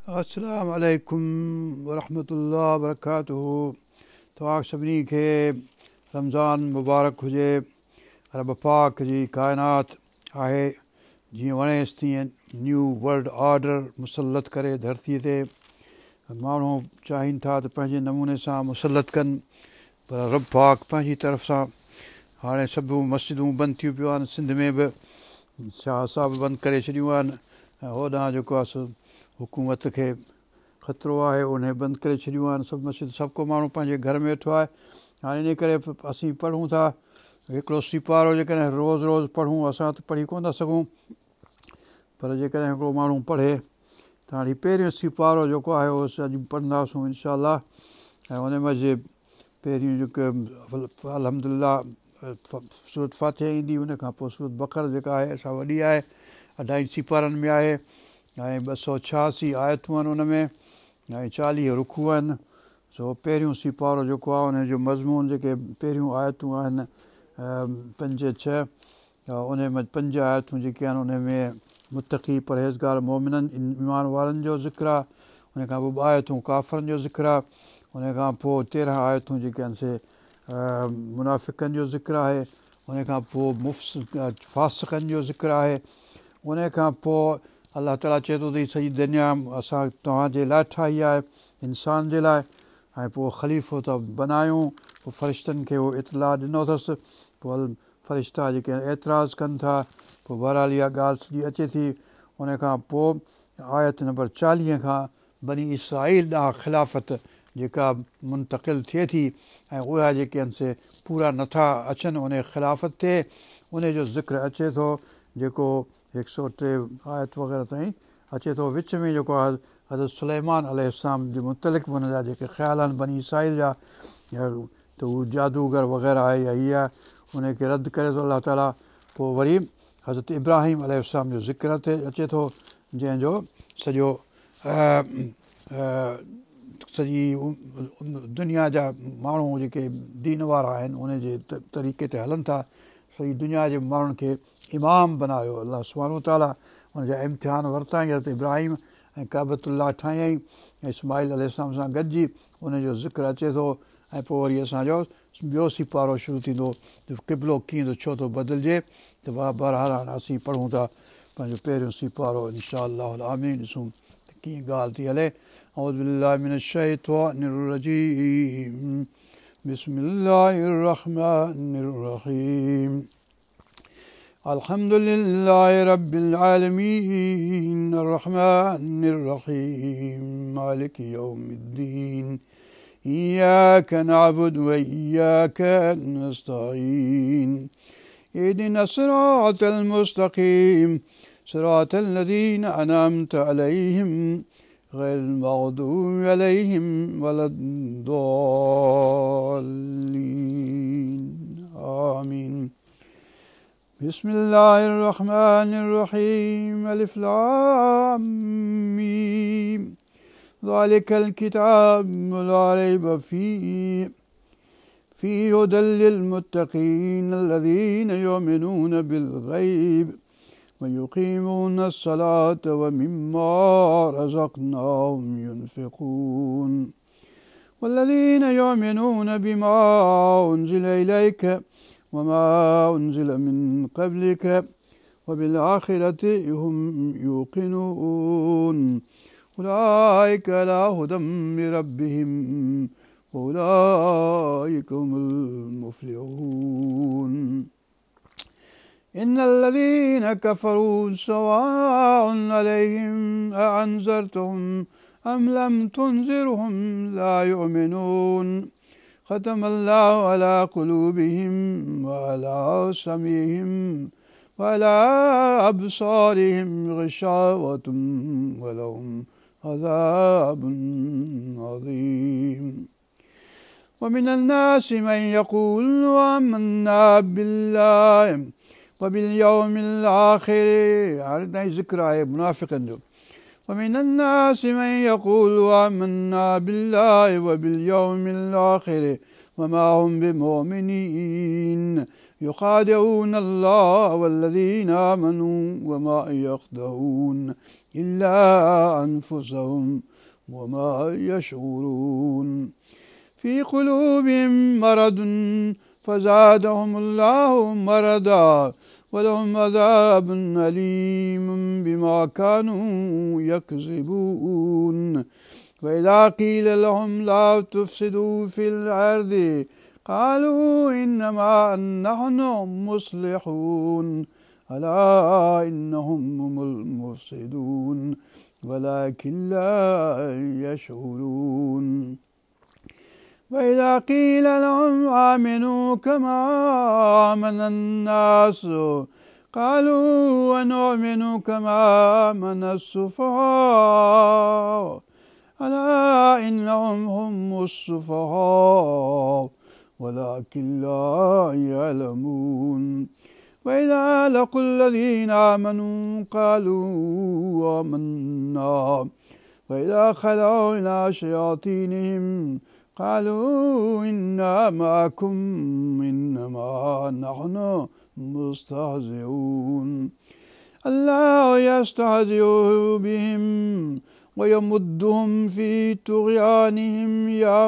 अस्सलामु अलैकुम वरहमतुल्लाहि वबरकातुहू। तव्हां सभिनी खे रमज़ान मुबारक हुजे। रब पाक जी काइनात आहे जीअं वणेसि तीअं न्यू वर्ल्ड ऑर्डर मुसलत करे धरतीअ ते। माण्हू चाहिनि था त पंहिंजे नमूने सां मुसलत कनि, पर रब पाक पंहिंजी तरफ़ सां हाणे सभु मस्जिदूं बंदि थियूं पियूं आहिनि। सिंध में बि शाह साहिब बंदि करे छॾियूं आहिनि ऐं होॾां जेको आहे सो हुकूमत खे ख़तरो आहे, उन बंदि करे छॾियूं आहिनि सभु मस्जिद। सभु को माण्हू पंहिंजे घर में वेठो आहे। हाणे इन करे असीं पढ़ूं था हिकिड़ो सिपारो, जेकॾहिं रोज़ु रोज़ु पढ़ूं, असां त पढ़ी कोन था सघूं, पर जेकॾहिं हिकिड़ो माण्हू पढ़े त हाणे पहिरियों सिपारो जेको आहे उहो अॼु पढ़ंदासूं इनशा अल्लाह। ऐं उन मज़े पहिरियों जेके अल्हम्दुलिल्लाह सूरत फातिहा ईंदी, उन खां पोइ सूरत बक़र जेका आहे असां वॾी आहे, 28 सिपारनि में आहे ऐं 286 आयतूं आहिनि उन में ऐं 40 रुखू आहिनि। सो पहिरियों सिपारो जेको आहे उनजो मज़मून जेके पहिरियों आयतूं आहिनि 5-6, उन में 5 आयतूं जेके आहिनि उन में मुतक़ी परहेज़गार मोमिननि ईमान वारनि जो ज़िक्र आहे। उन खां पोइ 2 आयतूं काफ़रनि जो ज़िक्र आहे। उन खां पोइ 13 आयतूं जेके आहिनि से मुनाफ़िक़नि जो ज़िक्र आहे। उन खां पोइ फासिक़नि जो ज़िक्र आहे। उन खां पोइ अलाह ताला चए थो त हीअ सॼी दुनिया असां तव्हांजे लाइ ठाही आहे, इंसान जे लाइ। ऐं पोइ ख़लीफ़ो त बनायूं, पोइ फ़रिश्तनि खे उहो इतलाह ॾिनो अथसि। पोइ फ़रिश्ता जेके एतिराज़ु कनि था, पोइ बहरहाल इहा ॻाल्हि सॼी अचे थी। उन खां पोइ आयत नंबर 40 खां बनी इसराईल ॾांहुं ख़िलाफ़त जेका मुंतक़िल थिए थी ऐं उहा जेके आहिनि से पूरा नथा अचनि उन ख़िलाफ़त ते, उनजो ज़िक्र अचे थो, जेको 103 आयत वग़ैरह ताईं अचे थो। विच में जेको आहे हज़रत सुलेमान अलैहिस्सलाम जे मुतलिक़ बि हुन जा जेके ख़्याल आहिनि बनी इसराईल जा, त हू जादूगर वग़ैरह आहे या हीअ आहे, उनखे रद्द करे थो अलाह ताला। पोइ वरी हज़रत इब्राहिम अलैहिस्सलाम जो ज़िक्र अचे थो, जंहिंजो सॼो सॼी दुनिया जा माण्हू जेके दीन वारा आहिनि उनजे तरीक़े ते हलनि था, सॼी दुनिया जे माण्हुनि खे इमाम बनायो अलाह सुब्हानहू ताला। हुनजा इम्तिहान वरिताईं हज़रत इब्राहिम ऐं काबतुल्लाह ठाहियईं इस्माईल अलैहिस्सलाम सां गॾिजी, उनजो ज़िक्र अचे थो। ऐं पोइ वरी असांजो ॿियो सिपारो शुरू थींदो, क़िबलो कीअं थो छो थो बदिलिजे। त बहरहाल हाणे असीं पढ़ूं था पंहिंजो पहिरियों सिपारो इनशा अल्लाह आमीन। ॾिसूं त कीअं ॻाल्हि थी हले। अऊज़ु बिल्लाहि मिनश शैतानिर रजीम, बिस्मिल्लाहिर रहमानिर रहीम, अल्हम्दुलिल्लाहि रब्बिल आलमीन, अर्रहमानिर रहीम, मालिकि यौमिद्दीन, इय्याका नअबुदु व इय्याका नस्तईन, इहदिनस सिरातल मुस्तक़ीम, सिरातल लज़ीना अनअमता अलैहिम, गैरिल मग़दूबि अलैहिम वलद्दॉल्लीन, आमीन। बिस्मिल्लाहिर रहमानिर रहीम, अलिफ लाम मीम, ज़ालिकल किताबु ला रैब फ़ीहि हुदल लिल मुत्तक़ीन अल्लज़ीना युमिनूना बिल ग़ैब व युक़ीमूना अस्सलाता व मिम्मा रज़क़नाहुम युनफ़िक़ून वल्लज़ीना युमिनूना बिमा उन्ज़िला इलैका वमा उन्ज़िला मिन क़ब्लिका वबिल आख़िरति हुम यूक़िनून उलाइका अला हुदम मिन रब्बिहिम व उलाइका हुमुल मुफ़्लिहून। इन्नल्लज़ीना कफ़रू सवाअन अलैहिम अअन्ज़रतहुम अम लम तुन्ज़िरहुम ला युमिनून ख़तमल्लाहु अला क़ुलूबिहिम व अला समीइहिम व अला अब्सारिहिम ग़िशावतुन व लहुम अज़ाबुन अज़ीम। व मिनन नासि मन यक़ूलु आमन्ना बिल्लाहि व बिल यौमिल आख़िर, हाणे ताईं ज़िक्र आहे मुनाफ़िक़नि जो। व मिनन नासि मन यक़ूलु आमन्ना बिल्लाहि व बिल यौमिल आख़िर وما هم بمؤمنين يخادعون الله والذين آمنوا وما يخدعون إلا أنفسهم وما يشعرون في قلوبهم مرض فزادهم الله مرضا ولهم عذاب أليم بما كانوا يكذبون وإذا قيل لهم لا تفسدوا في الأرض قالوا إنما نحن مصلحون ألا إنهم هم المفسدون ولكن لا يشعرون وإذا قيل لهم آمنوا كما آمن الناس قالوا ونؤمن كما آمن السفهاء ألا إنهم هم السفهاء ولكن لا يعلمون وإذا لقوا الذين آمنوا قالوا آمنا وإذا خلوا إلى شياطينهم قالوا إنا معكم إنما نحن مستهزئون الله يستهزئ بهم ويمدهم في طغيانهم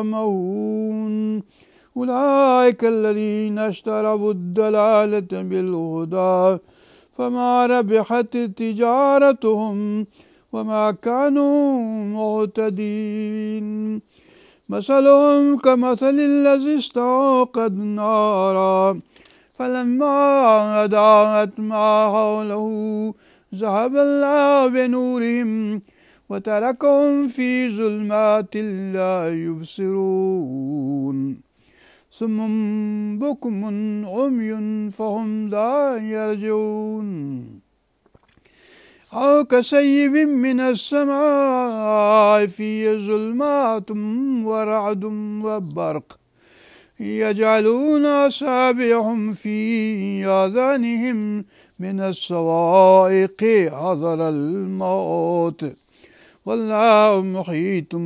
يعمهون أولئك الذين اشتروا الضلالة بالهدى فما ربحت تجارتهم وما كانوا مهتدين مثلهم كمثل الذي استوقد نارا فلما أضاءت ما حوله ذهب الله بنورهم وتركهم في ظلمات لا يبصرون صم بكم عمي فهم لا يرجعون أو كصيب من السماء فيه ظلمات ورعد وبرق يجعلون أصابعهم في آذانهم من الصواعق حذر الموت والله محيط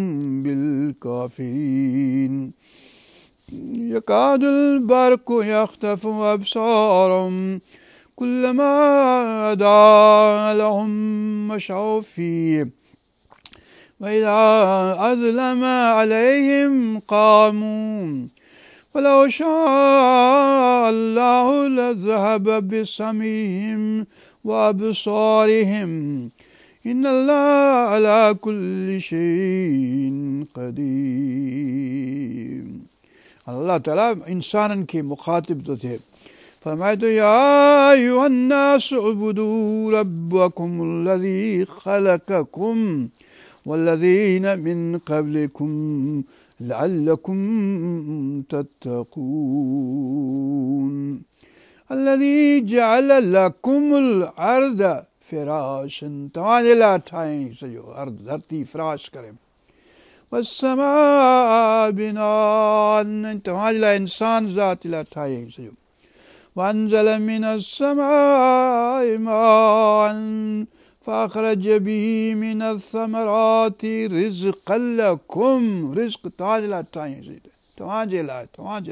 بالكافرين يكاد البرق يخطف أبصارهم كلما أضاء لهم مشوا فيه وإذا أظلم عليهم قاموا ولو شاء الله لذهب بسمعهم وأبصارهم إن الله على كل شيء قدير. Allah Ta'ala इंसाननि खे मुखातिब थो थिए फरमाए थो या अय्युहन्नास उबुदू रब्बकुमुल्लज़ी ख़लक़कुम वल्लज़ीना मिन क़ब्लिकुम लअल्लकुम तत्तक़ून अल्लज़ी जअल लकुमुल अर्द फ़िराशन तव्हांजे लाइ ठाहियईं सॼो अर्द धरती फ़िराश करे वस्समाअ बिनाअन तव्हांजे लाइ इंसान ज़ात लाइ ठाहियईं सॼो वअंज़ल मिनस्समाइ माअन फ़अख़रज बिही मिनस्समराति रिज़क़न लकुम रिज़्क़ तव्हांजे लाइ ठाहियईं सॼो तव्हांजे लाइ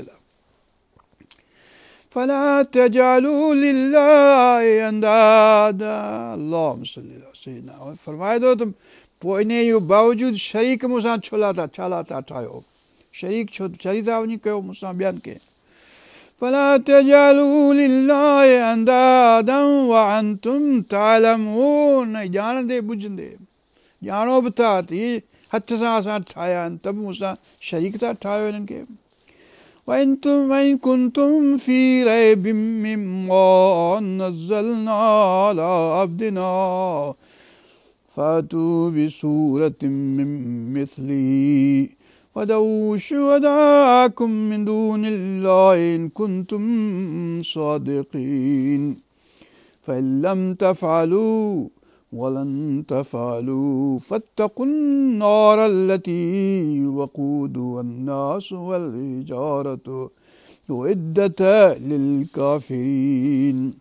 फला तजअलू लिल्लाहि अंदादा अल्लाहुम्मा सल्लि अला सय्यिदिना फरमाए थो त पोइ इन जो बावजूदि शरीक मूंसां छा ला था ठाहियो शरीक छो था वञी कयो मूंसां ॿियनि खे फला तजअलू लिल्लाहि अंदादन वअंतुम तअलमून ॼाणंदे बुझंदे ॼाणो बि था त इहे हथ सां असां ठाहिया आहिनि त बि मूंसां शरीक था ठाहियो हिननि खे وإن كنتم في ريب مما نزلنا على عبدنا فأتوا بسورة من مثله ودعوا شهداءكم من دون الله إن كنتم صادقين فإن لم تفعلوا ولن تفعلوا فاتقوا النار التي وقودها الناس والحجارة أعدت للكافرين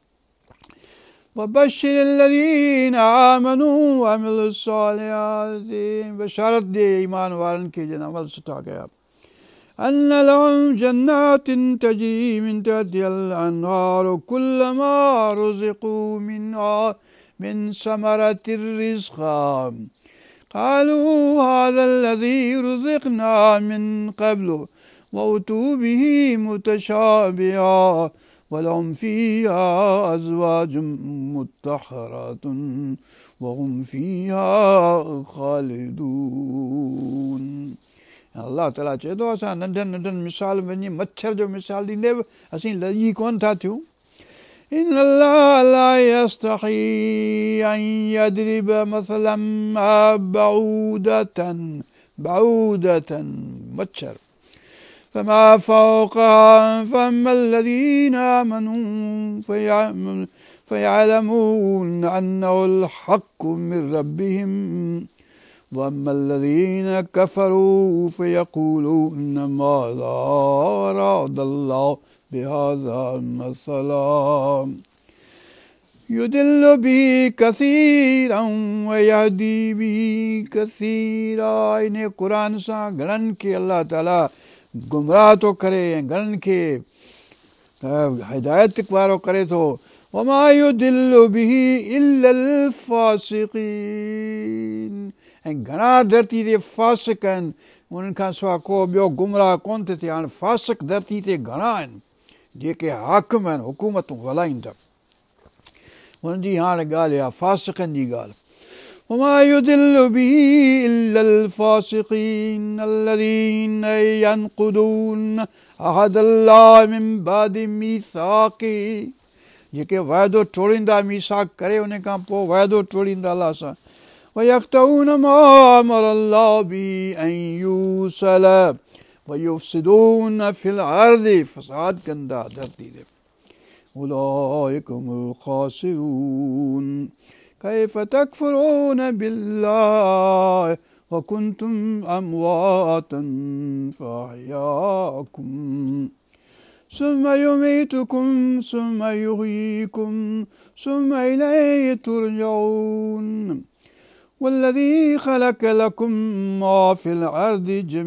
وبشر الذين آمنوا وعملوا الصالحات بشارت دے ایمان والن کے جن عمل سٹھا گیا أن لهم جنات تجري من تحتها الأنهار كلما رزقوا منها من ثمرة رزقا قالوا هذا الذي رزقنا من قبل وأتوا به متشابها ولهم فيها أزواج مطهرات وهم فيها خالدون. अल्लाह ताला चए थो असां नंढनि नंढनि मिसाल वञी मच्छर जो मिसाल ॾींदे बि असीं लॼी कोन था थियूं. إن الله لا يستحي أن يضرب مثلا ما بعودة مच्छर فما فوقها فأما الذين آمنوا فيعلمون أنه الحق من ربهم وأما الذين كفروا فيقولون ماذا أراد الله بهذا مثلا يضل به كثيرا ويهدي به كثيرا. इन क़ुरान सां घणनि खे अलाह ताला गुमराह थो करे ऐं घणनि खे हिदायत वारो करे थो. وما يضل به إلا الفاسقين. ऐं घणा धरती ते फ़ासिक आहिनि उन्हनि खां सवाइ को ॿियो गुमराह कोन थो थिए. हाणे फ़ासिक धरती ते घणा आहिनि जेके हाकिम आहिनि हुकूमतूं हलाइनि था. हुननि जी हाणे ॻाल्हि आहे फ़ासिकनि जी ॻाल्हि. وما يضل به إلا الفاسقين الذين ينقضون عهد الله من بعد ميثاقه. जेके वाइदो टोड़ींदा मीसाक करे उन खां पोइ वाइदो टोड़ींदा अलाह सां. ويقطعون ما أمر الله به أن يوصل ويفسدون في الأرض. فساد कंदा धरती ते. أولئك هم الخاسرون. كيف تكفرون بالله وكنتم أمواتا فأحياكم ثم يميتكم ثم يحييكم ثم إليه ترجعون. والذي خلق لكم ما في الأرض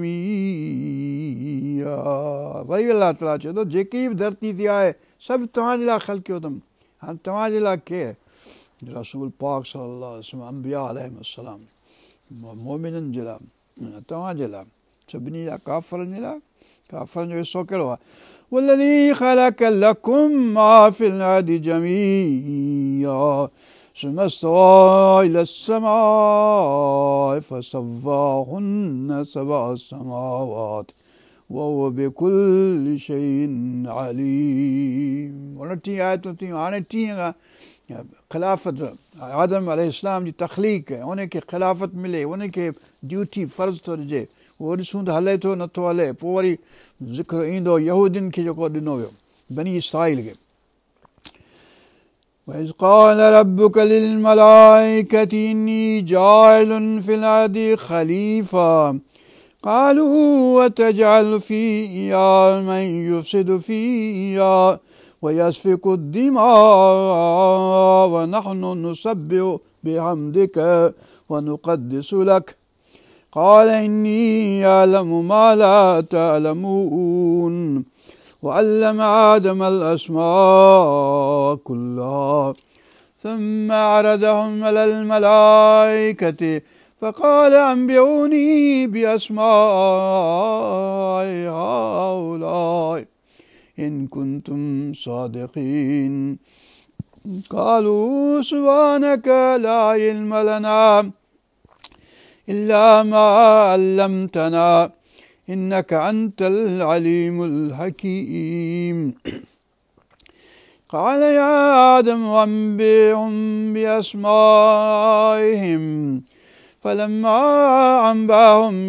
جميعا. वरी अलाह ताला चए थो जेकी बि धरती ते आहे सभु तव्हांजे लाइ ख़लक़ियो अथमि. हाणे तव्हांजे लाइ केरु? रसूल पाक सल्लल्लाहु अलैहि वसल्लम अंबिया अलैहिस्सलाम मोमिननि जे लाइ तव्हांजे लाइ सभिनी जा काफ़रनि जे लाइ काफ़रनि जो हिसो कहिड़ो आहे. والذي خلق لكم ما في الأرض جميعا ثم استوى إلى السماء فسواهن سبع سماوات وهو بكل شيء عليم. 29 आयतूं थियूं. हाणे 30 खां ख़िलाफ़त आदम अलैहिस्सलाम जी तख़लीक़ आहे उनखे ख़िलाफ़त मिले उनखे ड्यूटी फ़र्ज़ु थो ॾिजे. उहो ॾिसूं त हले थो नथो हले. पोइ वरी ज़िक्र ईंदो यहूदियुनि खे जेको ॾिनो वियो बनी इस्राईल खे. وإذ قال ربك للملائكة إني جاعل في الأرض خليفة قالوا وتجعل فيها من يفسد فيها ويسفك الدماء ونحن نسبح بحمدك ونقدس لك قال إني أعلم ما لا تعلمون. وعلم آدم الأسماء كلها ثم عرضهم على الملائكة فقال أنبئوني بأسماء هؤلاء إن كنتم صادقين. قالوا سبحانك لا علم لنا إلا ما علمتنا إنك أنت العليم الحكيم. قال يا آدم أنبئهم بأسمائهم فلما أنبأهم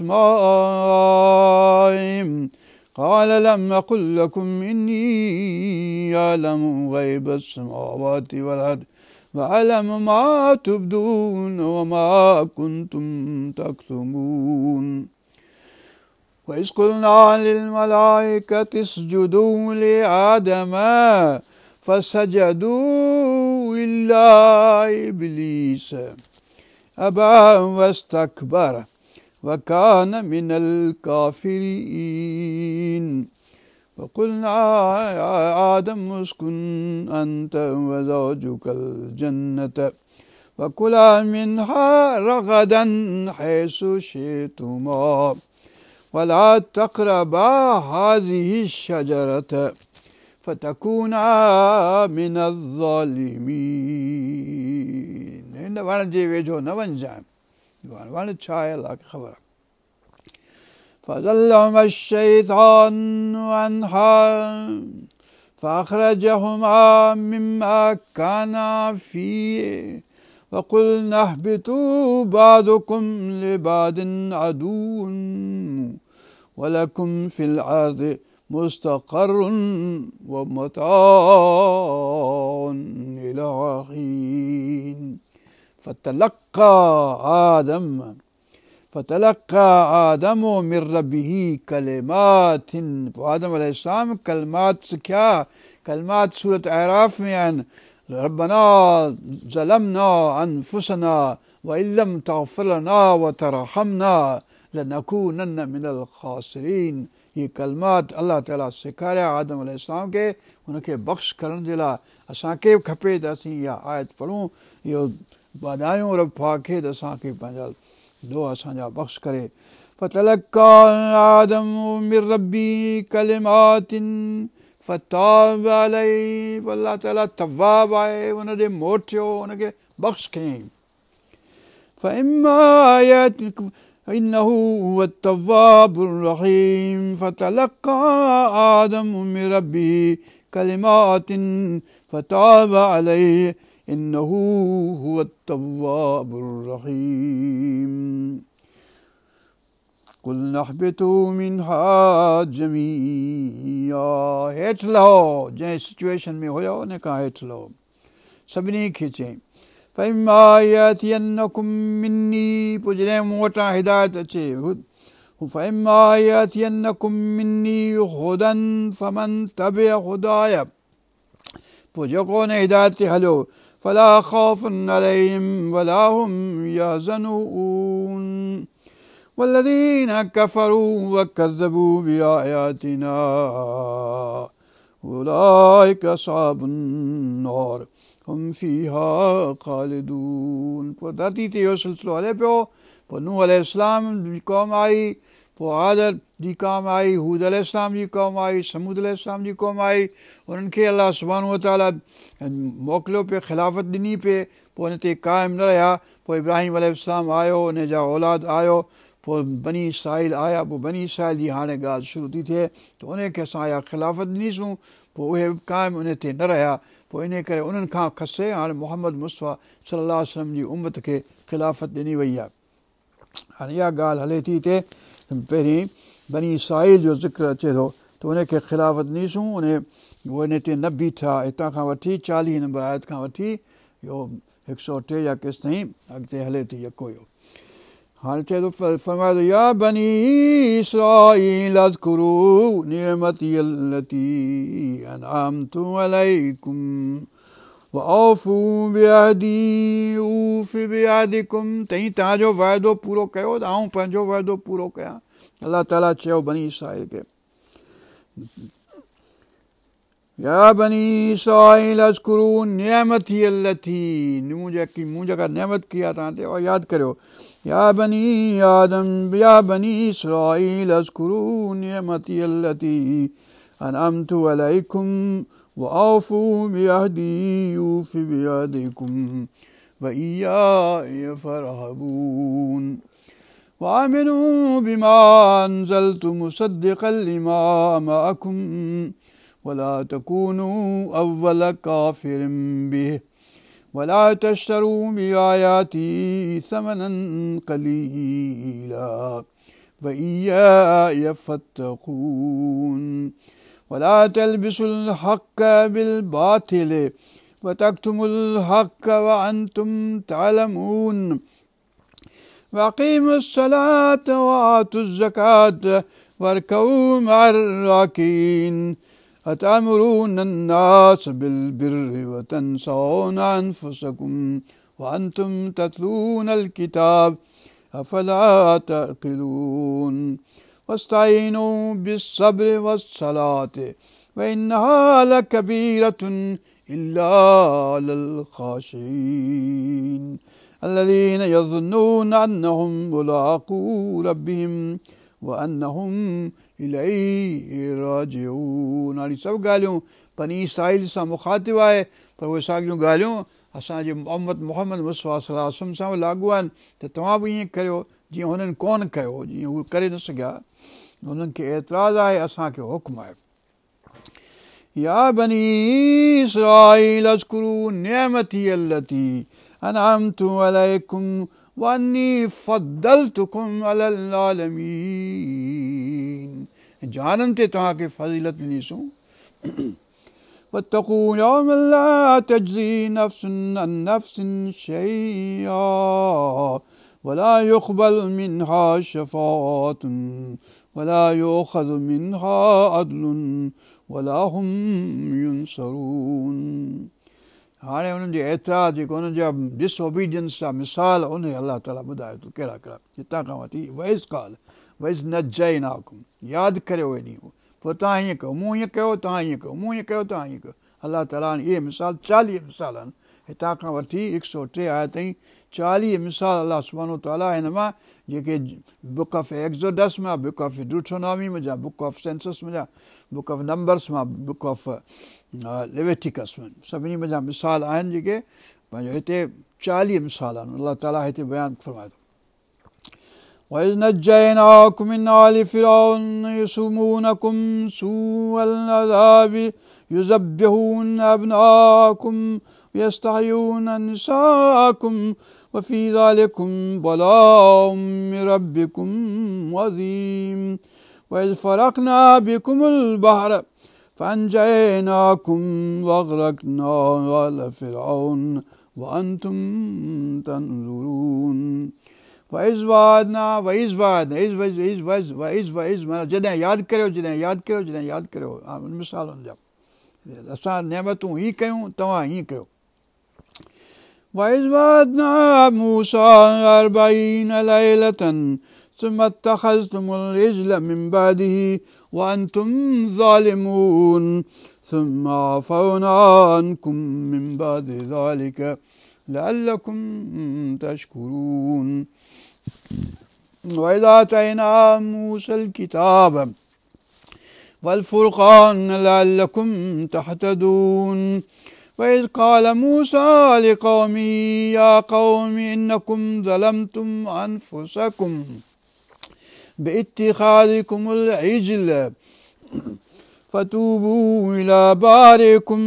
بأسمائهم قال لم أقل لكم إني أعلم غيب السماوات والأرض وأعلم ما تبدون وما كنتم تكتمون. وإذ قلنا للملائكة اسجدوا لآدم فسجدوا إلا إبليس أبى واستكبر وكان من الكافرين فقلنا يا آدم اسكن أنت وزوجك الجنة وكلا منها رغدا حيث شئتما ولا تقربا هذه الشجرة فتكونا من الظالمين हिन वण जे वेझो न वञजांइ वण छा आहे अलाह खे ख़बर आहे فَأَزَلَّهُمَا الشَّيْطَانُ عَنْهَا فَأَخْرَجَهُمَا مِمَّا كَانَا فِيهِ وَقُلْنَا اهْبِطُوا بَعْضُكُمْ لِبَعْضٍ عَدُوٌّ وَلَكُمْ فِي الْأَرْضِ مُسْتَقَرٌّ وَمَتَاعٌ إِلَىٰ حِينٍ فَتَلَقَّى آدم من ربه كلمات آدم علیہ السلام کلمات سکھیا کلمات سورت اعراف میں آहिनि ربنا ظلمنا انفسنا وان لم تغفر لنا وترحمنا لنكونن من الخاسرين یہ کلمات اللہ تعالیٰ सेखारिया आदम علیہ السلام खे हुनखे बख़्श करण जे लाइ असांखे बि खपे त असीं इहा आयत पढ़ूं इहो वधायूं रब पाक खे त असांखे पंहिंजा दुआ असांजा बख़्श करे فتلقى آدم من ربه كلمات فتاب عليه अलाह ताला तवाब आहे हुन ॾे मोटियो हुनखे बख़्श कयईं فإما يأتكم إنه هو التواب الرحيم فتلقى آدم من ربه كلمات فتاب عليه إنه هو التواب الرحيم قلنا اهبطوا منها جميعا हेठि लहो जंहिं सिचुएशन में हुयो उन खां हेठि लहो सभिनी खे चयईं فإما يأتينكم مني पोइ जॾहिं मूं वटां हिदायत अचे فإما يأتينكم مني هدى فمن تبع هداي पोइ जेको उन हिदायत ते हलियो فلا خوف عليهم ولا هم يحزنون والذين كفروا وكذبوا بآياتنا أولئك أصحاب النار هم فيها خالدون पोइ धरती ते इहो सिलसिलो हले पियो पोइ नूह अलैहिस्सलाम जी क़ौम आई पोइ आद जी क़ौम आई हूद अलैहिस्सलाम जी क़ौम आई समूद अलैहिस्सलाम जी क़ौम आई उन्हनि खे अलाह सुब्हानहु व तआला मोकिलियो पिए ख़िलाफ़त ॾिनी पिए पोइ हुन ते क़ाइमु न रहिया पोइ इब्राहिम अलैहिस्सलाम आयो उन जा औलाद आयो पोइ बनी इसराईल आया पोइ बनी इसराईल जी हाणे ॻाल्हि शुरू थी थिए त उनखे असां इहा ख़िलाफ़त ॾिनीसूं पोइ उहे बि क़ाइमु उन ते न रहिया पोइ इन करे उन्हनि खां खसे हाणे मोहम्मद मुस्तफ़ा सल्लल्लाहु अलैहि वसल्लम जी उम्मत खे ख़िलाफ़त ॾिनी वई आहे हाणे इहा ॻाल्हि हले थी हिते पहिरीं बनी इसराईल जो ज़िक्र अचे थो त उनखे ख़िलाफ़त ॾिनीसूं उहे इन ते न बीठा हितां खां वठी 40 नंबर आयत खां वठी इहो 103 या केसि ताईं अॻिते हले थी यको इहो हाणे चए थो फरमाए थो या बनी इस्राईल अज़्कुरू निअमती अल्लती अनअमतु अलैकुम वऔफू बिअहदी ऊफ़ बिअहदिकुम तई तव्हांजो वाइदो पूरो कयो त आऊं पंहिंजो वाइदो पूरो कयां अलाह ताला चयो बनी इसराईल खे या बनी इसराईल अज़्कुरू निअमती अल्लती मूं जेका नेमत की आहे तव्हां ते उहा यादि करियो या बनी आदम या बनी इसराईल अज़्कुरू निअमती अल्लती अनअमतु अलैकुम वऔफू बिअहदी ऊफ़ बिअहदिकुम वइय्याय फरहबून वआमिनू बिमा अंज़लतु मुसद्दिक़न लिमा मअकुम वला तकूनू अव्वल काफ़िरिन बिहि वला तश्तरू बिआयाती समनन क़लीला वइय्याय फत्तक़ून वला तल्बिसुल हक़्क़ बिल-बातिल वतक्तुमुल हक़्क़ वअंतुम तअलमून वअक़ीमुस सलात वआतुज़ ज़कात वरकऊ मअर राकिईन अतअमुरून अन्नास बिल-बिर्रि वतंसौना अनफुसकुम वअंतुम ततलूनल किताब أفلا تعقلون واستعينوا بالصبر والصلاة وإنها لكبيرة إلا على الخاشعين الذين يظنون أنهم ملاقو ربهم وأنهم إليه راجعون. हाणे सभु ॻाल्हियूं बनी इसराईल सां मुखातिबु आहे, पर उहे साॻियूं ॻाल्हियूं असांजे मोहम्मद मुस्तफ़ा सल्लल्लाहु अलैहि वसल्लम सां लागू आहिनि त तव्हां बि ईअं करियो जीअं हुननि कोन कयो, जीअं उहे करे न सघिया। हुननि खे एतिराज़ु आहे, असांखे हुकुम आहे। या बनी इसराईल अज़्कुरू निअमती अल्लती अनअमतु अलैकुम वअन्नी फ़द्दलतुकुम अलल आलमीन। जाननि ते तव्हांखे फ़ज़ीलत ॾिनीसूं। वत्तक़ू यौमन ला तजज़ी नफ़्सुन अन नफ़्सिन शैआ वला युक़बल मिन्हा शफ़ाअतुन वला युख़ज़ु मिन्हा अदलुन वला हुम युनसरून। हाणे हुननि जे एतिराज़ जेको हुननि जा डिसओबीडियंस जा मिसाल उन अलाह ताला ॿुधाए थो कहिड़ा कहिड़ा, हितां खां वठी वइज़ काल वइज़ नजैनाकुम, यादि करियो उहे ॾींहुं, पोइ तव्हां हीअं कयो, मूं हीअं कयो तव्हां हीअं कयो, मूं हीअं कयो तव्हां हीअं कयो। अलाह ताला इहे मिसाल 40 मिसाल आहिनि, हितां खां वठी 103 आयत ताईं 40 मिसाल अलाह सुब्हानो ताला हिन मां जेके बुक ऑफ एक्ज़ोडस मां, बुक ऑफ ड्यूटरोनॉमी में जा, बुक ऑफ सेंसस में जा, बुक ऑफ नंबर्स मां, बुक ऑफ लेविटिकस में, सभिनी में जा मिसाल आहिनि जेके पंहिंजो हिते 40 मिसाल आहिनि अलाह ताला हिते बयानु फरमाए थो। وَإِذْ نَجَّيْنَاكُم مِّنْ آلِ فِرْعَوْنَ يَسُومُونَكُمْ سُوءَ الْعَذَابِ يُذَبِّحُونَ أَبْنَاءَكُمْ وَيَسْتَحْيُونَ نِسَاءَكُمْ وَفِي ذَلِكُمْ بَلَاءٌ مِّن رَّبِّكُمْ عَظِيمٌ وَإِذْ فَرَقْنَا بِكُمُ الْبَحْرَ فَأَنجَيْنَاكُمْ وَأَغْرَقْنَا آلَ فِرْعَوْنَ وَأَنتُمْ تَنظُرُونَ। वइज़ माना जॾहिं यादि करियो, जॾहिं यादि करियो, जॾहिं यादि करियो। मिसालनि जा असां नेमतूं हीअ कयूं, तव्हां हीअं कयो। वइज़ वाअदना मूसा 40 लैलतन ثم اتخذتم العجل من بعده وأنتم ظالمون ثم عفونا عنكم من بعد ذلك لعلكم تشكرون وإذ آتينا موسى الكتاب والفرقان لعلكم تهتدون وإذ قال موسى لقومه يا قوم إنكم ظلمتم أنفسكم باتخاذكم العجل فتوبوا إلى بارئكم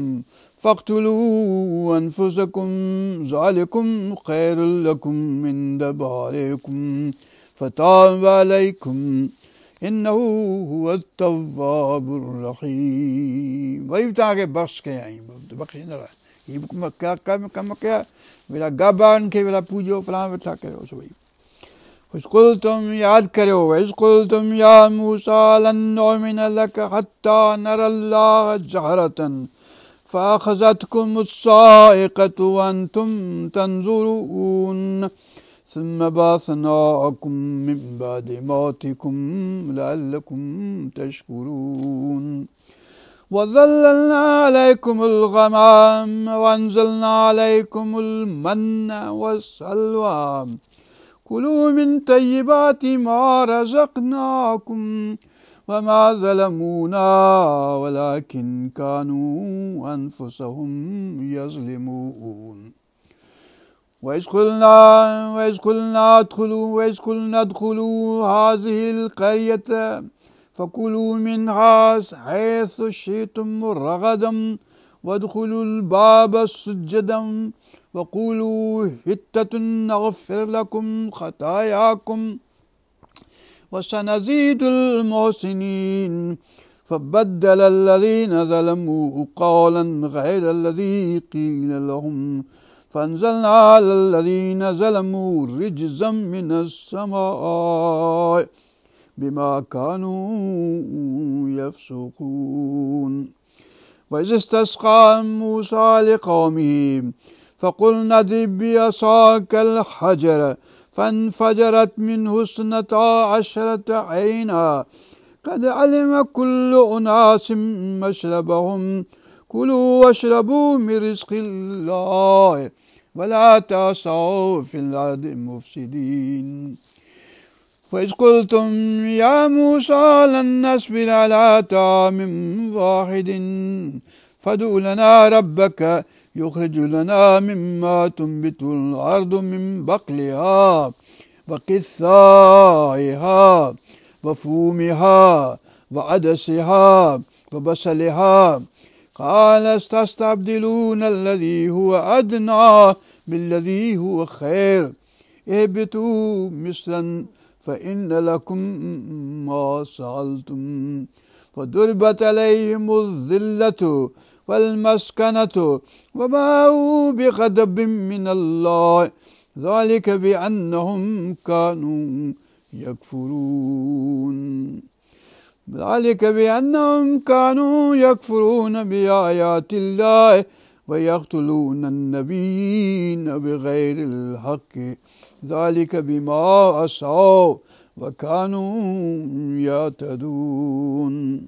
فاقتلوا أنفسكم ذلكم خير لكم عند بارئكم فتاب عليكم إنه هو التواب الرحيم। वरी बि तव्हांखे बख़्श कयाईं, बख़्शींदड़ आहे। हीअ कम कया, वेला गाबानि खे वेला पूॼो, फलां वेठा करियो सभई। तुम यादि करियो, तुम या मूसा लन नुमिन लक हत्ता नरल्लाह जहरतन فأخذتكم الصاعقة وأنتم تنظرون ثم بعثناكم من بعد موتكم لعلكم تشكرون وظللنا عليكم الغمام وأنزلنا عليكم المن والسلوى كلوا من طيبات ما رزقناكم وما ظلمونا ولكن كانوا أنفسهم يظلمون وإذ قلنا ادخلوا هذه القرية فكلوا منها حيث شئتم رغدا وادخلوا الباب سجدا وقولوا حطة نغفر لكم خطاياكم وسنزيد المحسنين فبدل الذين ظلموا قولا غير الذي قيل لهم فأنزلنا على الذين ظلموا رجزا من السماء بما كانوا يفسقون وإذ استسقى موسى لقومه فقلنا اضرب بعصاك الحجر فانفجرت منه 12 عينا قد علم كل أناس مشربهم كلوا واشربوا من رزق الله ولا تعصوا في الأرض مفسدين وإذ قلتم يا موسى لن نصبر على طعام واحد فادع لنا ربك يخرج لنا مما تنبت الأرض من بقلها وقثائها وفومها وعدسها وبصلها قال تستبدلون الذي هو أدنى بالذي هو خير اهبطوا مصرا فإن لكم ما سألتم وضربت عليهم الذلة والمسكنة وباءوا بغضب من الله ذلك بأنهم كانوا يكفرون بآيات الله ويقتلون النبيين بغير الحق ذلك بما عصوا وكانوا يعتدون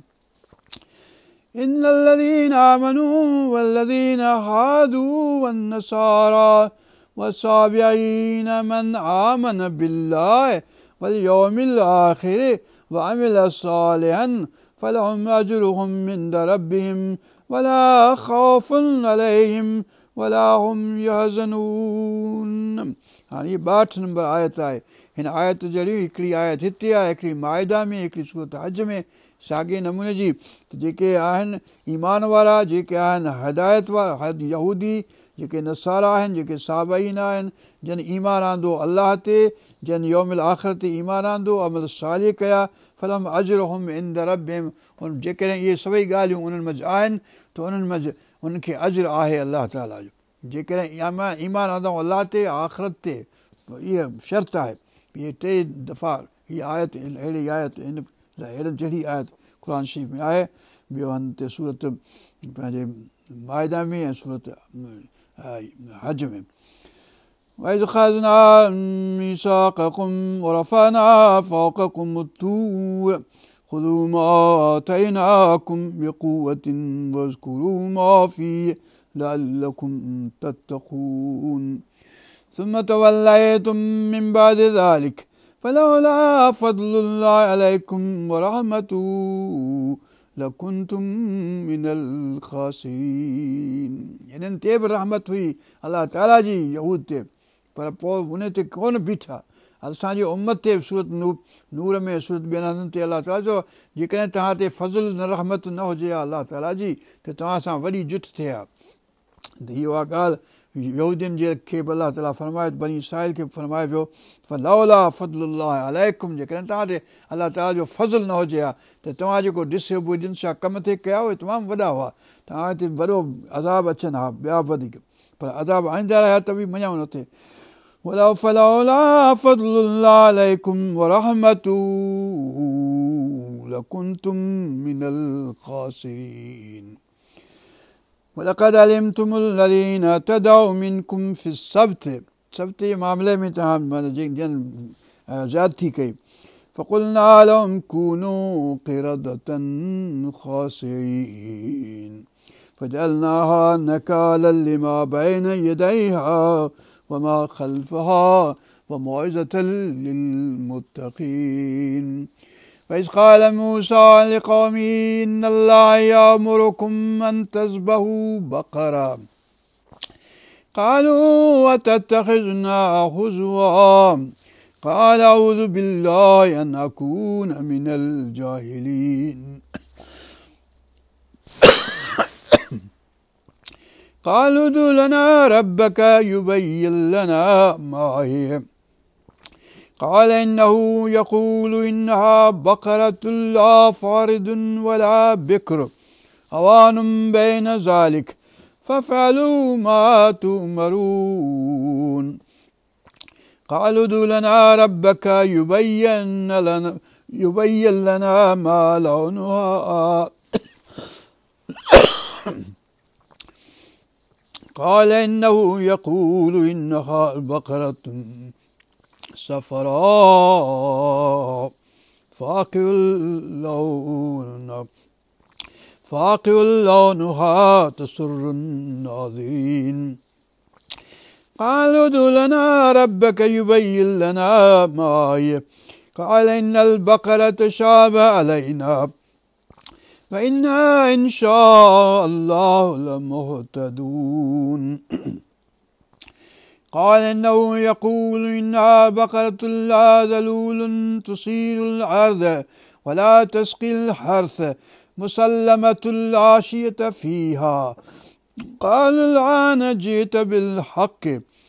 إن الذين آمنوا والذين هادوا والنصارى والصابئين من آمن بالله واليوم الآخر وعمل صالحا فلهم أجرهم عند ربهم ولا خوف عليهم ولا هم يحزنون. हाणे 62 नंबर आयत आहे. हिन आयत जहिड़ी हिकिड़ी आयत हिते आहे, हिकिड़ी माइदा में, हिकिड़ी सूरत हज में साॻिए नमूने जी जेके आहिनि ईमान वारा, जेके आहिनि हिदायत वारा यहूदी, जेके नसारा आहिनि, जेके साबईन आहिनि, जिन ईमान आंदो अलाह ते, जिन यौमिल आख़िर ते ईमान आंदो, अमल सालिह कया, फलम अजरुहुम इंद रब्बिहिम, जेकॾहिं इहे सभई ॻाल्हियूं उन्हनि मंझि आहिनि त उन्हनि मंझि उन्हनि खे अजर आहे अलाह ताला जो। जेकॾहिं ईमान आंदो अलाह ते, आख़िरत ते, इहा शर्त आहे। इहे 3 दफ़ा हीअ आयत अहिड़ी आयत हिन जहिड़ी आयत क़ुर शरीफ़ में आहे। ॿियो हंधि ते सूरत पंहिंजे माइदा में ऐं सूरत हज में وَإِذْ أَخَذْنَا مِيثَاقَكُمْ وَرَفَعْنَا فَوْقَكُمُ الطُّورَ خُذُوا مَا آتَيْنَاكُمْ بِقُوَّةٍ وَاذْكُرُوا مَا فِيهِ لَعَلَّكُمْ تَتَّقُونَ ثُمَّ تَوَلَّيْتُمْ مِنْ بَعْدِ ذَلِكَ فَلَوْلَا فَضْلُ اللَّهِ عَلَيْكُمْ وَرَحْمَتُهُ لَكُنْتُمْ مِنَ الْخَاسِرِينَ। हिननि ते बि रहमत हुई अलाह ताला जी यहूद ते, पर पोइ उन ते कोन बीठा। असांजी उम्मत ते सूरत नूर में, सूरत ॿियनि हंधनि ते अलाह ताला चयो जेकॾहिं तव्हां ते फज़ल न रहमत न हुजे हा अलाह ताला जी त तव्हां सां वॾी जुठ थिए हा। त इहा उहा ॻाल्हि यहूदियुनि जे खे बि अलाह ताला फरमाए, बनी इसराईल खे बि फरमाए पियो फलौला फज़लुल्लाह अलैकुम, जेकॾहिं तव्हां ते अलाह ताला जो फज़ल न हुजे हा त तव्हां जेको ॾिसियो ॿियो जिन सां कम ते कया उहे तमामु वॾा हुआ, तव्हां ते वॾो अज़ाब अचनि हा ॿिया वधीक, पर अज़ाब आईंदा रहिया त बि मञूं न थिए। فلولا فضل الله عليكم ورحمته لكنتم من الخاسرين ولقد علمتم الذين اعتدوا منكم في السبت जे मामले में तव्हां जन ज़्यादती कई فقلنا لهم كونوا قردة خاسئين فجعلناها نكالا لما بين يديها وما خلفها وموعظة للمتقين وإذ قال موسى لقومه إن الله يأمركم أن تذبحوا بقرة قالوا أتتخذنا هزوا قال أعوذ بالله أن أكون من الجاهلين قالوا ادع لنا ربك يبين لنا ما هي قال إنه يقول إنها بقرة لا فارض ولا بكر عوان بين ذلك فافعلوا ما تؤمرون قالوا ادع لنا ربك يبين لنا ما لونها قال إنه يقول إنها بقرة صفراء فاقع لونها تسر الناظرين قالوا ادع لنا ربك يبين لنا ما هي قال إن البقرة تشابه علينا وإنا إن شاء الله لمهتدون قال إنه يقول إنها بقرة لا ذلول تصير الأرض ولا تسقي الحرث مسلمة لا شية فيها قال الآن جئت بالحق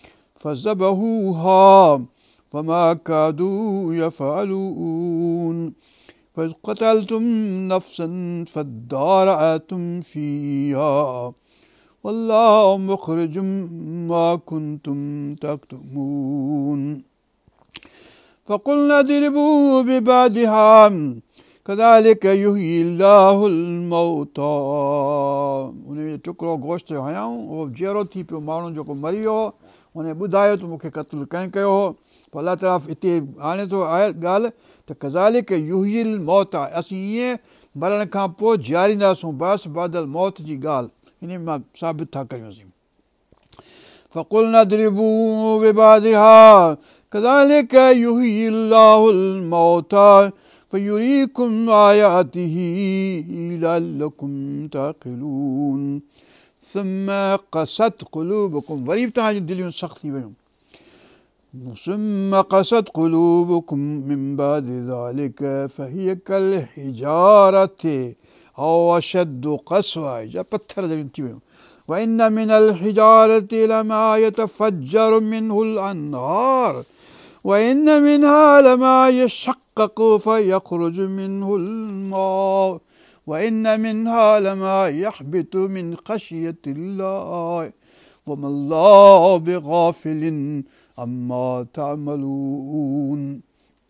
فذبحوها وما كادوا يفعلون فإذ قتلتم نفسا فادارأتم فيها والله مخرج ما كنتم تكتمون فقلنا اضربوا ببعضها كذلك يحيي الله الموتى उन जो टुकड़ो गोश्त हयाऊं उहो जहिड़ो थी पियो माण्हू जेको मरी वियो उन ॿुधायो त मूंखे क़त्लु कंहिं कयो हो पोइ अलाह ताला हिते आणे थो आहे ॻाल्हि त कज़ालिक युहिल मौत आहे असीं ईअं मरण खां पोइ जीआरींदासूं बस बादल मौत जी ॻाल्हि इन मां साबित था कयूंसीं فقلنا اضربوا ببعضها كذلك يحيي الله الموتى فيريكم آياته لعلكم تعقلون ثم قست قلوبكم वरी बि तव्हांजी दिलियूं सख़्त थी वियूं ثم قست قلوبكم من بعد ذلك فهي كالحجارة أو أشد قسوة जा पत्थर जहिड़ियूं थी वियूं وإن من الحجارة لما يتفجر منه الأنهار وإن منها لما يشقق فيخرج منه الماء وإن منها لما يحبط من خشية الله وما الله بغافل عما تعملون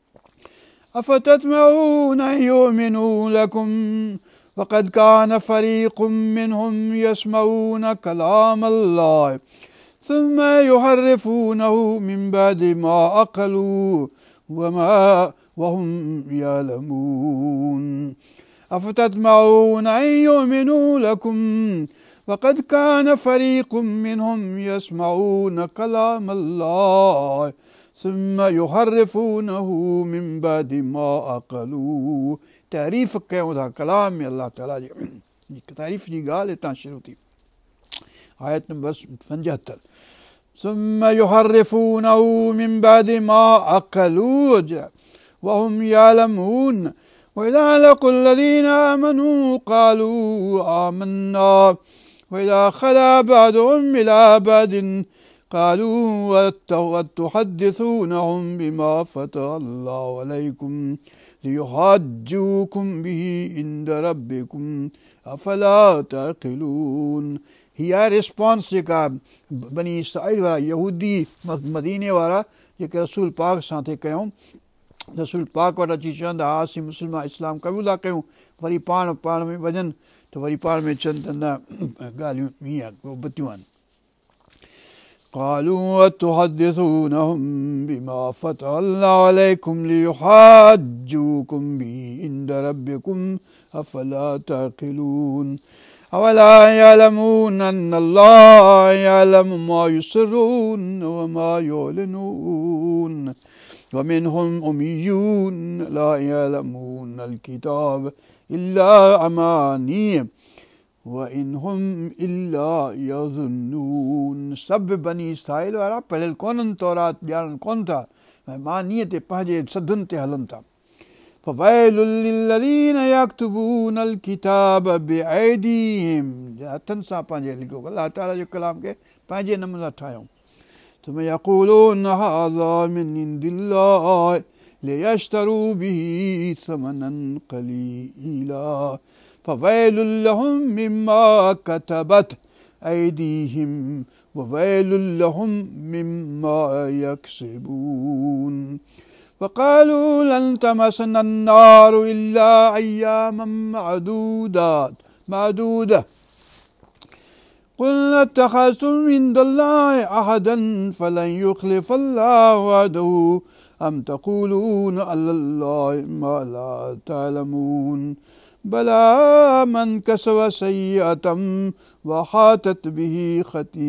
أفتطمعون أن يؤمنوا لكم وقد كان فريق منهم يسمعون كلام الله ثم يحرفونه من بعد ما عقلوه وهم يعلمون أفتطمعون أن يؤمنوا لكم وقد كان فريق منهم يسمعون كلام الله ثم يحرفونه من بعد ما عقلوه तारीफ़ कयूं था कलाम में अलाह ताला जी तारीफ़ जी ॻाल्हि हितां शुरू थी आयत नंबर 75 ثم يحرفونه من بعد ما عقلوه وهم يعلمون وإذا لقوا الذين آمنوا قالوا آمنا وإذا خلا بعضهم إلى بعض قالوا وتحدثونهم بما فتح الله عليكم ليحاجوكم به عند ربكم أفلا تعقلون हीअ रिस्पॉन्स जेका बनी इसराइल वारा यहूदी मदीने वारा जेके रसूल पाक सां थिए कयूं रसूल पाक वटि अची चवंदा हा असीं मुस्लमान इस्लाम क़बूल था कयूं वरी पाण में वञनि त वरी पाण में चवनि त न ॻाल्हियूं हीअं बतियूं आहिनि قالوا وتحدثونهم بما فتح الله عليكم ليحاجوكم به عند ربكم أفلا تعقلون أولا يعلمون أن الله يعلم ما يسرون وما يعلنون ومنهم أميون لا يعلمون الكتاب إلا أماني وإنهم إلا يظنون सब बनी इसराइल वारा पढ़ियल कोन्हनि तौरात ॼाणनि कोन था मानीअ ते पंहिंजे सदुनि ते हलनि था فويل للذين يكتبون الكتاب بأيديهم हथनि सां पंहिंजे लिखो अलाह ताला जो कलाम खे पंहिंजे नमूने ठाहियूं ثم يقولون هذا من عند الله ليشتروا به ثمنا قليلا فويل لهم مما كتبت أيديهم وويل لهم مما يكسبون وقالوا لن تمسنا النار إلا أياما معدودة قل اتخذتم عند الله عهدا فلن يخلف الله وعده أم تقولون على الله ما لا تعلمون بلى من كسب سيئة وحاتت به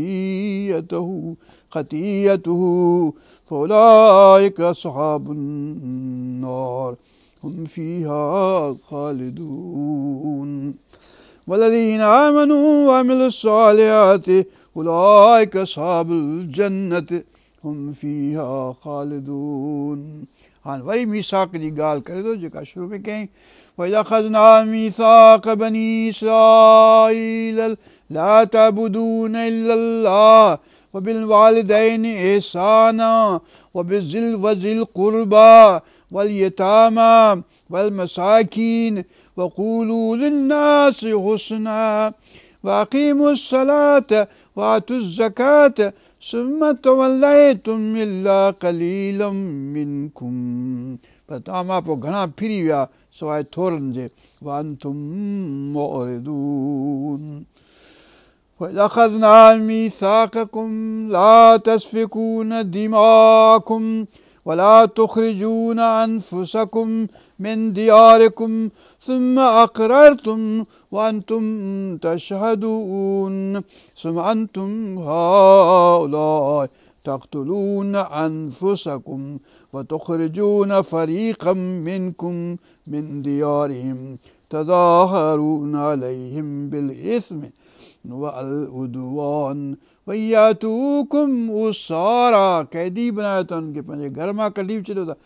خطيئته فأولئك أصحاب النار هم فيها خالدون والذين آمنوا وعملوا الصالحات أولئك أصحاب الجنة هم فيها خالدون. हाणे वरी मीसाक जी ॻाल्हि करे थो जेका शुरू में कयईं وَإِذْ أَخَذْنَا مِيثَاقَ بَنِي إِسْرَائِيلَ لَا تَعْبُدُونَ إِلَّا اللَّهَ وَبِالْوَالِدَيْنِ إِحْسَانًا وَذِي الْقُرْبَى وَالْيَتَامَى وَالْمَسَاكِينِ وَقُولُوا لِلنَّاسِ حُسْنًا وَأَقِيمُوا الصَّلَاةَ وَآتُوا الزَّكَاةَ ثُمَّ تَوَلَّيْتُمْ إِلَّا قَلِيلًا مِنْكُمْ पर तव्हां मां पोइ घणा फिरी विया सवाइ थोरनि जे وَأَنْتُمْ مُعْرِضُونَ وَإِذْ أَخَذْنَا مِيثَاقَكُمْ لَا تَسْفِكُونَ دِمَاءَكُمْ وَلَا تُخْرِجُونَ أَنفُسَكُمْ مِنْ دِيَارِكُمْ ثُمَّ أَقْرَرْتُمْ وَأَنْتُمْ تَشْهَدُونَ ثُمَّ أَنْتُمْ هَؤُلَاءِ تقتلون أنفسكم وتخرجون فريقا منكم من ديارهم تظاهرون عليهم بالإثم والعدوان ويأتوكم أسارى कैदी बनाया था उनके पंहिंजे घर मां कढी छॾियो था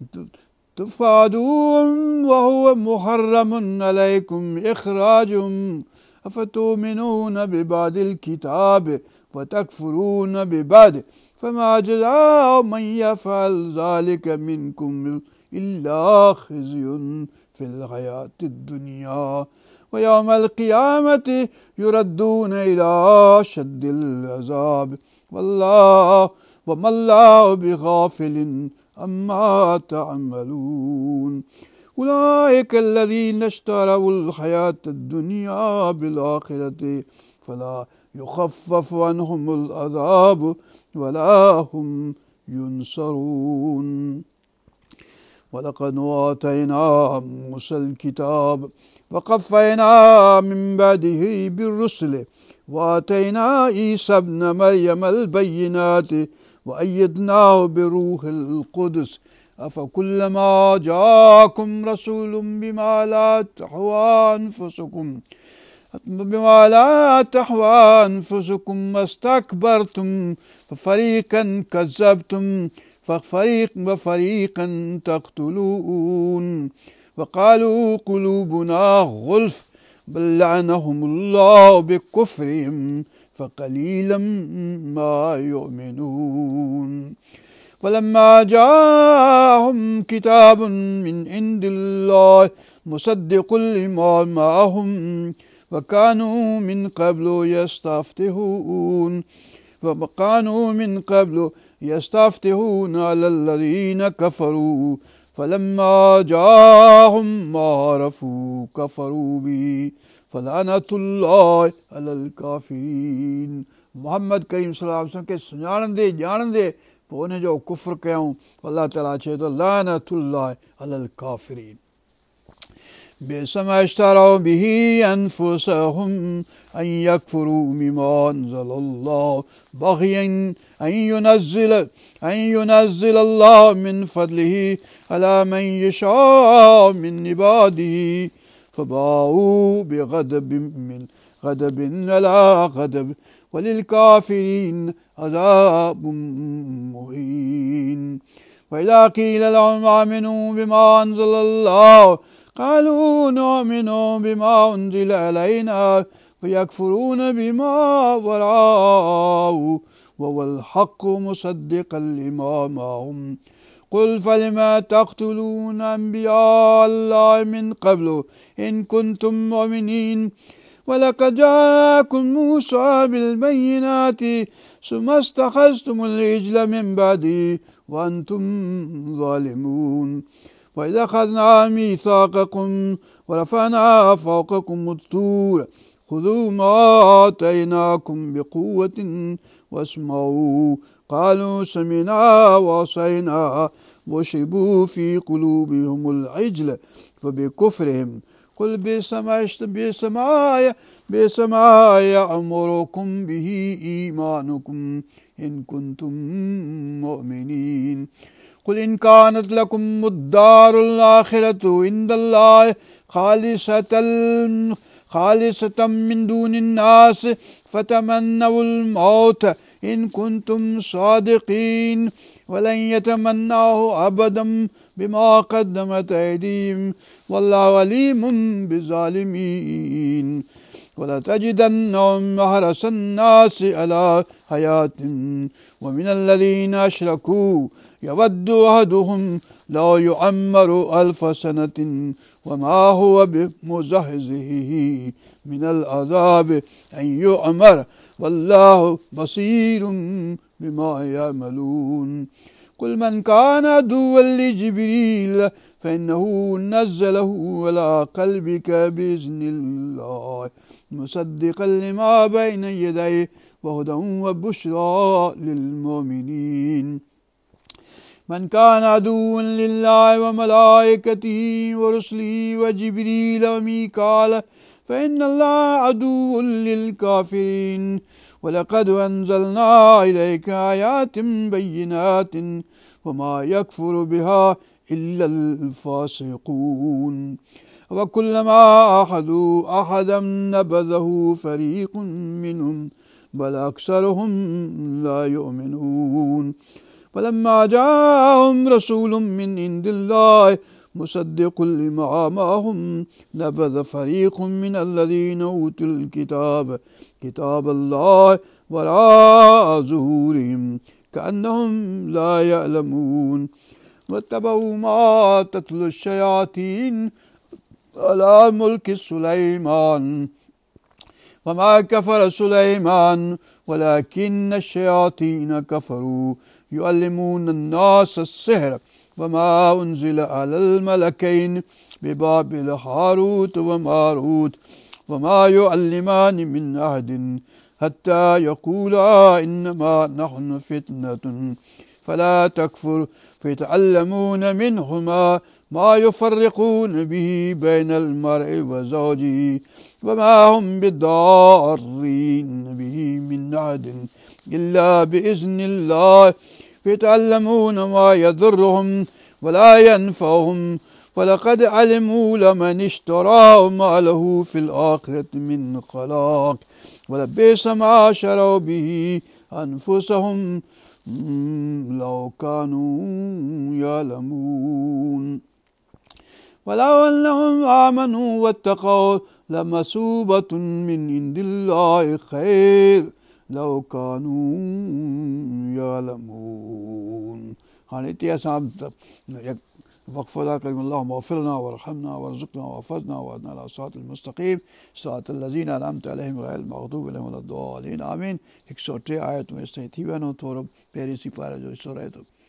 تفادون وهو محرم عليكم إخراجهم أفتؤمنون ببعض الكتاب وتكفرون ببعض فما جزاء من يفعل ذلك منكم إلا خزي في الحياة الدنيا ويوم القيامة يردون إلى شد العذاب وما الله بغافل عما تعملون أولئك الذين اشتروا الحياة الدنيا بالآخرة فلا يخفف عنهم العذاب ولا هم ينصرون ولقد آتينا موسى الكتاب وقفينا من بعده بالرسل وآتينا عيسى ابن مريم البينات وأيدناه بروح القدس أفكلما جاءكم رسول بما لا تهوى أنفسكم استكبرتم ففريقا كذبتم وفريقا تقتلون وقالوا قلوبنا غلف بل لعنهم الله بكفرهم فقليلا ما يؤمنون ولما جاءهم كتاب من عند الله مصدق لما معهم وكانوا من قبل يستفتحون على الذين كفروا فلما جاءهم ما عرفوا كفروا به فلعنة الله على الكافرين محمد करीम सल्लल्लाहु अलैहि वसल्लम खे सुञाणंदे ॼाणंदे पोइ उन जो कुफ़्र कयूं अल्लाह ताला चए थो लानतुल्लाह अलल काफ़िरीन بئس ما اشتروا به أنفسهم أن يكفروا بما أنزل الله بغيا أن ينزل الله من فضله على من يشاء من عباده فباءوا غضب على غضب وللكافرين عذاب مهين وإذا قيل لهم آمنوا بما أنزل الله قالوا نؤمن بما أنزل علينا ويكفرون بما وراءه وهو الحق مصدقا لما معهم قل فلما تقتلون أنبياء الله من قبل إن كنتم مؤمنين ولقد جاءكم موسى بالبينات ثم استخذتم العجل من بعده وأنتم ظالمون وإذا أخذنا ميثاقكم ورفعنا فوقكم الطور خذوا ما آتيناكم بقوة واسمعوا قالوا سمعنا وعصينا وشربوا في قلوبهم العجل فبكفرهم قل بئس ما يأمركم به إيمانكم إن كنتم مؤمنين قل إن كانت لكم الدار الآخرة عند الله خالصة من دون الناس فتمنوا الموت إن كنتم صادقين ولن يتمناه أبدا بما قدمت أيديهم والله عليم بالظالمين ولتجدنهم أحرص الناس على حياة ومن الذين أشركوا يود أحدهم لو يعمر 1000 سنة وما هو بمزحزحه من العذاب أن يعمر والله بصير بما يعملون قل من كان عدوا لجبريل فإنه نزله على قلبك بإذن الله مصدقا لما بين يديه وهدى وبشرى للمؤمنين من كان عدوا لله وملائكته ورسله وجبريل وميكال فإن الله عدو للكافرين ولقد أنزلنا إليك آيات بينات وما يكفر بها إلا الفاسقون وكلما أحدوا أحدا نبذه فريق منهم بل أكثرهم لا يؤمنون فلما جاءهم رسول من عند الله مصدق لما معهم نبذ فريق من الذين أوتوا الكتاب كتاب الله وراء ظهورهم كأنهم لا يعلمون واتبعوا ما تتلو الشياطين على ملك سليمان وما كفر سليمان ولكن الشياطين كفروا يعلمون الناس السحر وما أنزل على الملكين ببابل هاروت وماروت وما يعلمان من أحد حتى يقولا إنما نحن فتنة فلا تكفر فيتعلمون منهما ما يفرقون به بين المرء وزوجه وما هم بضارين به من أحد إلا بإذن الله فيتعلمون ما يضرهم ولا ينفعهم ولقد علموا لمن اشتراه ما له في الآخرة من خلاق ولبئس ما شروا به أنفسهم لو كانوا يعلمون ولو أنهم آمنوا واتقوا لمثوبة من عند الله خير لو كانوا يعلمون. हाणे हिते असां वक़फ़ो अदा कयूं अल्लाहुम्मा अग़फ़िरना वरहमना वरज़ुक़ना वहफ़ज़ना वहदिना इला सिरातिल मुस्तक़ीम सिरातिल लज़ीना अनअमता अलैहिम ग़ैरिल मग़दूबि अलैहिम वलद्दालिन आमीन। 103 आयत में इसताईं थी वञो, थोरो पहिरीं सिपारे जो हिसो रहे थो।